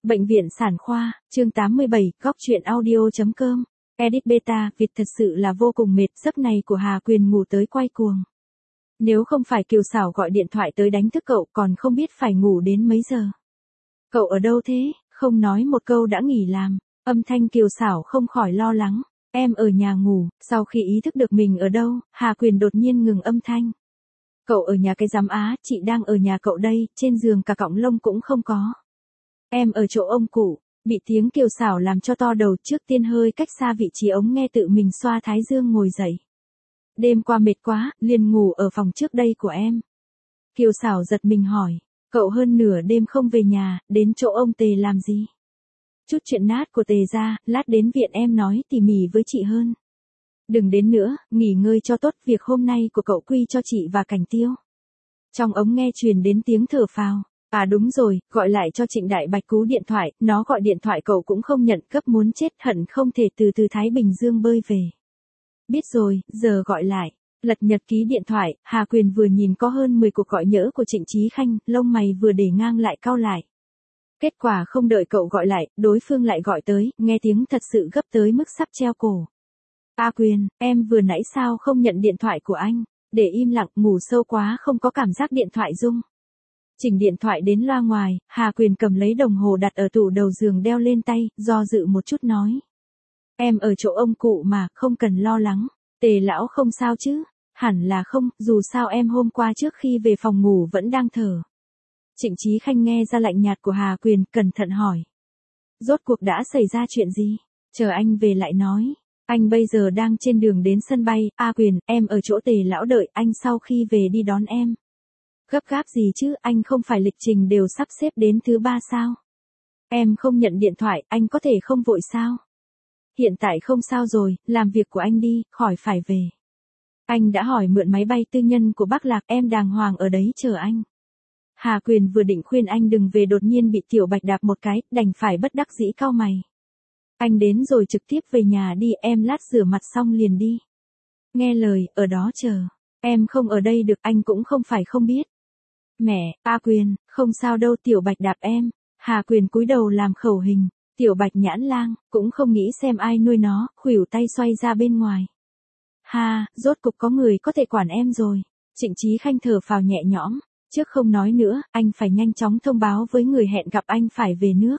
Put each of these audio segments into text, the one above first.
Bệnh viện sản khoa, chương 87, góc truyện audio.com. Edit beta, Việt thật sự là vô cùng mệt, giấc này của Hà Quyền ngủ tới quay cuồng. Nếu không phải Kiều Xảo gọi điện thoại tới đánh thức cậu còn không biết phải ngủ đến mấy giờ. Cậu ở đâu thế, không nói một câu đã nghỉ làm, âm thanh Kiều Xảo không khỏi lo lắng. Em ở nhà ngủ, sau khi ý thức được mình ở đâu, Hà Quyền đột nhiên ngừng âm thanh. Cậu ở nhà cái giám á, chị đang ở nhà cậu đây, trên giường cả cọng lông cũng không có. Em ở chỗ ông cụ, bị tiếng Kiều Xảo làm cho to đầu, trước tiên hơi cách xa vị trí ống nghe tự mình xoa thái dương ngồi dậy. Đêm qua mệt quá, liền ngủ ở phòng trước đây của em. Kiều Xảo giật mình hỏi, cậu hơn nửa đêm không về nhà, đến chỗ ông Tề làm gì? Chút chuyện nát của Tề ra, lát đến viện em nói tỉ mỉ với chị hơn. Đừng đến nữa, nghỉ ngơi cho tốt, việc hôm nay của cậu quy cho chị và Cảnh Tiêu. Trong ống nghe truyền đến tiếng thở phào. À đúng rồi, gọi lại cho Trịnh Đại Bạch cú điện thoại, nó gọi điện thoại cậu cũng không nhận, cấp muốn chết, hận không thể từ Thái Bình Dương bơi về. Biết rồi, giờ gọi lại. Lật nhật ký điện thoại, Hà Quyền vừa nhìn có hơn 10 cuộc gọi nhỡ của Trịnh Chí Khanh, lông mày vừa để ngang lại cau lại. Kết quả không đợi cậu gọi lại, đối phương lại gọi tới, nghe tiếng thật sự gấp tới mức sắp treo cổ. A Quyền, em vừa nãy sao không nhận điện thoại của anh? Để im lặng, ngủ sâu quá không có cảm giác điện thoại rung. Chỉnh điện thoại đến loa ngoài, Hà Quyền cầm lấy đồng hồ đặt ở tủ đầu giường đeo lên tay, do dự một chút nói. Em ở chỗ ông cụ mà, không cần lo lắng. Tề lão không sao chứ? Hẳn là không, dù sao em hôm qua trước khi về phòng ngủ vẫn đang thở. Trịnh Chí Khanh nghe ra lạnh nhạt của Hà Quyền, cẩn thận hỏi. Rốt cuộc đã xảy ra chuyện gì? Chờ anh về lại nói. Anh bây giờ đang trên đường đến sân bay, A Quyền, em ở chỗ Tề lão đợi anh sau khi về đi đón em. Gấp gáp gì chứ, anh không phải lịch trình đều sắp xếp đến thứ 3 sao? Em không nhận điện thoại, anh có thể không vội sao? Hiện tại không sao rồi, làm việc của anh đi, khỏi phải về. Anh đã hỏi mượn máy bay tư nhân của Bắc Lạc, em đàng hoàng ở đấy chờ anh. Hà Quyền vừa định khuyên anh đừng về đột nhiên bị Tiểu Bạch đạp một cái, đành phải bất đắc dĩ cau mày. Anh đến rồi trực tiếp về nhà đi, em lát rửa mặt xong liền đi. Nghe lời, ở đó chờ. Em không ở đây được, anh cũng không phải không biết. Mẹ, A Quyền, không sao đâu, Tiểu Bạch đạp em. Hà Quyền cúi đầu làm khẩu hình. Tiểu Bạch nhãn lang, cũng không nghĩ xem ai nuôi nó, khuỷu tay xoay ra bên ngoài. Ha, rốt cục có người có thể quản em rồi. Trịnh Chí Khanh thở phào nhẹ nhõm. Trước không nói nữa, anh phải nhanh chóng thông báo với người hẹn gặp anh phải về nước.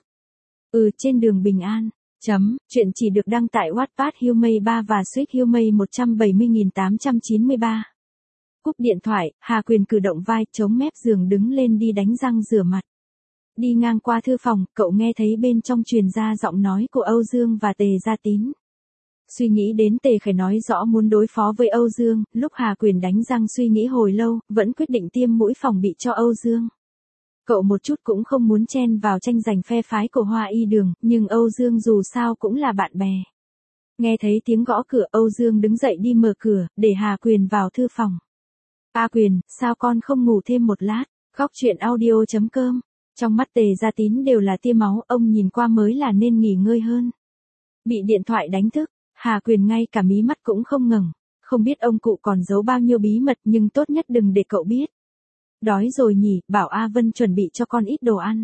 Trên đường bình an. Chuyện chỉ được đăng tại Wattpad Humay 3 và Sweet Humay 170.893. Cúp điện thoại, Hà Quyền cử động vai, chống mép giường đứng lên đi đánh răng rửa mặt. Đi ngang qua thư phòng, cậu nghe thấy bên trong truyền ra giọng nói của Âu Dương và Tề Gia Tín. Suy nghĩ đến Tề Khải nói rõ muốn đối phó với Âu Dương, lúc Hà Quyền đánh răng suy nghĩ hồi lâu, vẫn quyết định tiêm mũi phòng bị cho Âu Dương. Cậu một chút cũng không muốn chen vào tranh giành phe phái của Hoa Y Đường, nhưng Âu Dương dù sao cũng là bạn bè. Nghe thấy tiếng gõ cửa, Âu Dương đứng dậy đi mở cửa, để Hà Quyền vào thư phòng. A Quyền, sao con không ngủ thêm một lát? Góc truyện audio.com. Trong mắt Tề Gia Tín đều là tia máu, ông nhìn qua mới là nên nghỉ ngơi hơn. Bị điện thoại đánh thức, Hà Quyền ngay cả mí mắt cũng không ngẩng. Không biết ông cụ còn giấu bao nhiêu bí mật, nhưng tốt nhất đừng để cậu biết. Đói rồi nhỉ, bảo A Vân chuẩn bị cho con ít đồ ăn.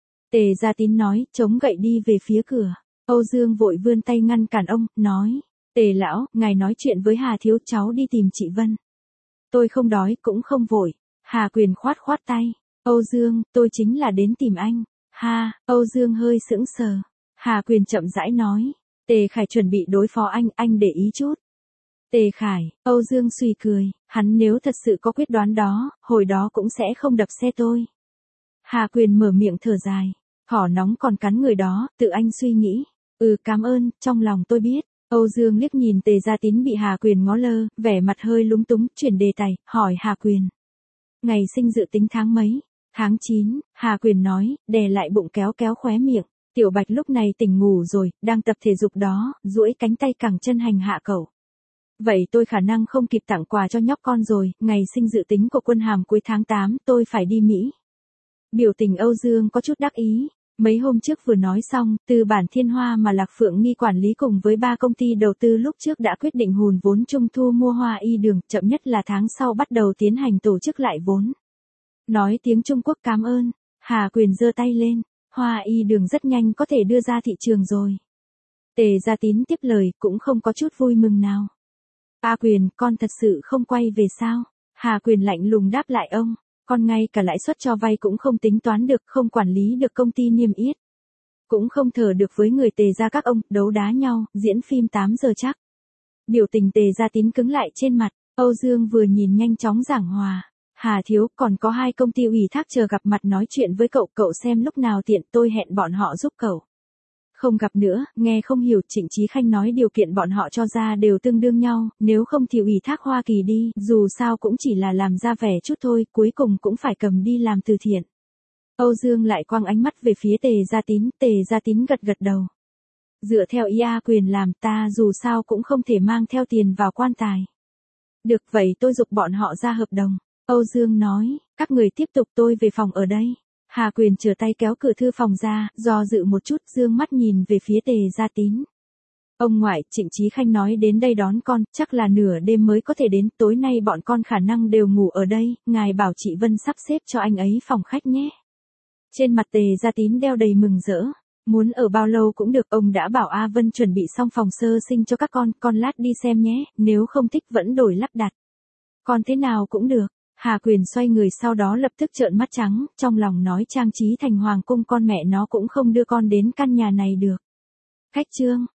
Tề Gia Tín nói, chống gậy đi về phía cửa. Âu Dương vội vươn tay ngăn cản ông, nói. Tề lão, ngài nói chuyện với Hà thiếu, cháu đi tìm chị Vân. Tôi không đói, cũng không vội. Hà Quyền khoát khoát tay. Âu Dương, tôi chính là đến tìm anh. Ha, Âu Dương hơi sững sờ. Hà Quyền chậm rãi nói. Tề Khải chuẩn bị đối phó anh để ý chút. Tề Khải, Âu Dương suy cười, hắn nếu thật sự có quyết đoán đó, hồi đó cũng sẽ không đập xe tôi. Hà Quyền mở miệng thở dài. Thỏ nóng còn cắn người đó, tự anh suy nghĩ. Cảm ơn, trong lòng tôi biết. Âu Dương liếc nhìn Tề Gia Tín bị Hà Quyền ngó lơ, vẻ mặt hơi lúng túng, chuyển đề tài, hỏi Hà Quyền. Ngày sinh dự tính tháng mấy? Tháng 9, Hà Quyền nói, đè lại bụng kéo kéo khóe miệng. Tiểu Bạch lúc này tỉnh ngủ rồi, đang tập thể dục đó, duỗi cánh tay cẳng chân hành hạ cậu. Vậy tôi khả năng không kịp tặng quà cho nhóc con rồi, ngày sinh dự tính của Quân Hàm cuối tháng 8, tôi phải đi Mỹ. Biểu tình Âu Dương có chút đắc ý. Mấy hôm trước vừa nói xong, từ bản Thiên Hoa mà Lạc Phượng Nghi quản lý cùng với 3 công ty đầu tư lúc trước đã quyết định hùn vốn chung thu mua Hoa Y Đường, chậm nhất là tháng sau bắt đầu tiến hành tổ chức lại vốn. Nói tiếng Trung Quốc cảm ơn, Hà Quyền giơ tay lên. Hoa y đường rất nhanh có thể đưa ra thị trường rồi. Tề Gia Tín tiếp lời cũng không có chút vui mừng nào. A Quyền, con thật sự không quay về sao? Hà Quyền lạnh lùng đáp lại ông, con ngay cả lãi suất cho vay cũng không tính toán được, không quản lý được công ty niêm yết. Cũng không thờ được với người Tề gia các ông, đấu đá nhau, diễn phim 8 giờ chắc. Biểu tình Tề Gia Tín cứng lại trên mặt, Âu Dương vừa nhìn nhanh chóng giảng hòa. Hà thiếu, còn có 2 công ty ủy thác chờ gặp mặt nói chuyện với cậu, cậu xem lúc nào tiện tôi hẹn bọn họ giúp cậu. Không gặp nữa, nghe không hiểu, Trịnh Chí Khanh nói điều kiện bọn họ cho ra đều tương đương nhau, nếu không thì ủy thác Hoa Kỳ đi, dù sao cũng chỉ là làm ra vẻ chút thôi, cuối cùng cũng phải cầm đi làm từ thiện. Âu Dương lại quăng ánh mắt về phía Tề Gia Tín gật gật đầu. Dựa theo ý A Quyền làm, ta dù sao cũng không thể mang theo tiền vào quan tài. Được vậy tôi giục bọn họ ra hợp đồng. Âu Dương nói, các người tiếp tục, tôi về phòng ở đây. Hà Quyền trở tay kéo cửa thư phòng ra, do dự một chút, dương mắt nhìn về phía Tề Gia Tín. Ông ngoại, Trịnh Chí Khanh nói đến đây đón con, chắc là nửa đêm mới có thể đến, tối nay bọn con khả năng đều ngủ ở đây, ngài bảo chị Vân sắp xếp cho anh ấy phòng khách nhé. Trên mặt Tề Gia Tín đeo đầy mừng rỡ. Muốn ở bao lâu cũng được, ông đã bảo A Vân chuẩn bị xong phòng sơ sinh cho các con lát đi xem nhé, nếu không thích vẫn đổi lắp đặt. Con thế nào cũng được. Hà Quyền xoay người sau đó lập tức trợn mắt trắng, trong lòng nói trang trí thành hoàng cung, con mẹ nó cũng không đưa con đến căn nhà này được. Khách trương,